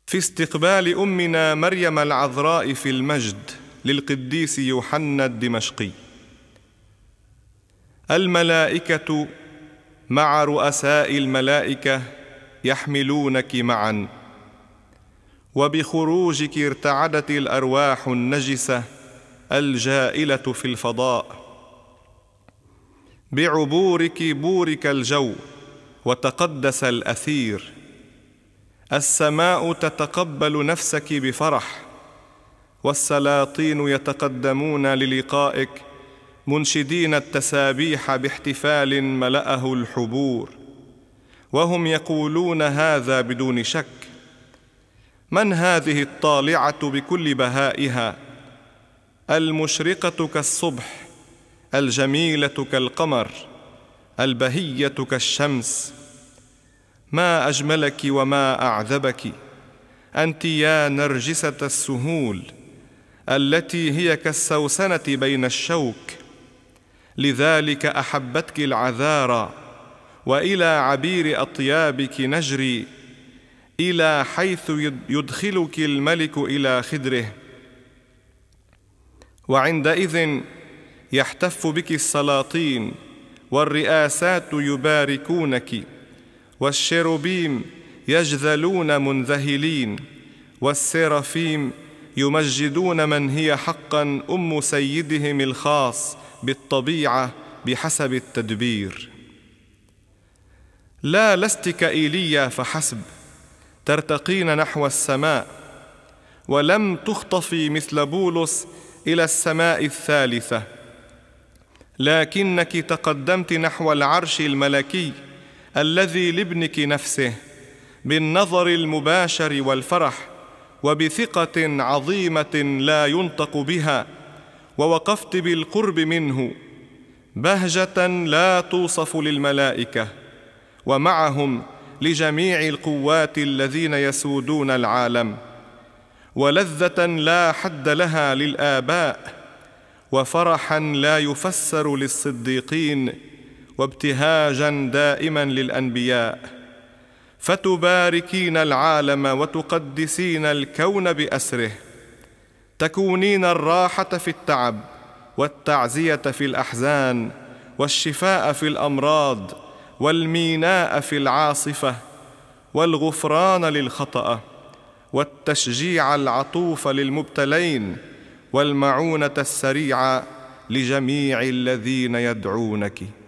في استقبال أمنا مريم العذراء في المجد للقديس يوحنا الدمشقي. الملائكة مع رؤساء الملائكة يحملونك معا، وبخروجك ارتعدت الأرواح النجسة الجائلة في الفضاء. بعبورك بورك الجو وتقدس الأثير. السماء تتقبل نفسك بفرح، والسلاطين يتقدمون للقائك منشدين التسابيح باحتفال ملأه الحبور، وهم يقولون هذا بدون شك: من هذه الطالعة بكل بهائها، المشرقة كالصبح، الجميلة كالقمر، البهية كالشمس؟ ما أجملك وما أعذبك، أنت يا نرجسة السهول، التي هي كالسوسنة بين الشوك. لذلك أحبتك العذارى، وإلى عبير أطيابك نجري، إلى حيث يدخلك الملك إلى خدره. وعندئذ يحتف بك السلاطين، والرئاسات يباركونك، والشيروبيم يجذلون منذهلين، والسرافيم يمجدون من هي حقا أم سيدهم الخاص بالطبيعة بحسب التدبير. لا لست كإيليا فحسب ترتقين نحو السماء، ولم تخطفي مثل بولس إلى السماء الثالثة، لكنك تقدمت نحو العرش الملكي الذي لابنك نفسه بالنظر المباشر والفرح، وبثقة عظيمة لا ينطق بها، ووقفت بالقرب منه بهجة لا توصف للملائكة ومعهم لجميع القوات الذين يسودون العالم، ولذة لا حد لها للآباء، وفرحا لا يفسر للصديقين، وابتهاجا دائما للأنبياء. فتباركين العالم وتقدسين الكون بأسره، تكونين الراحة في التعب، والتعزية في الأحزان، والشفاء في الأمراض، والميناء في العاصفة، والغفران للخطأ، والتشجيع العطوف للمبتلين، والمعونة السريعة لجميع الذين يدعونك.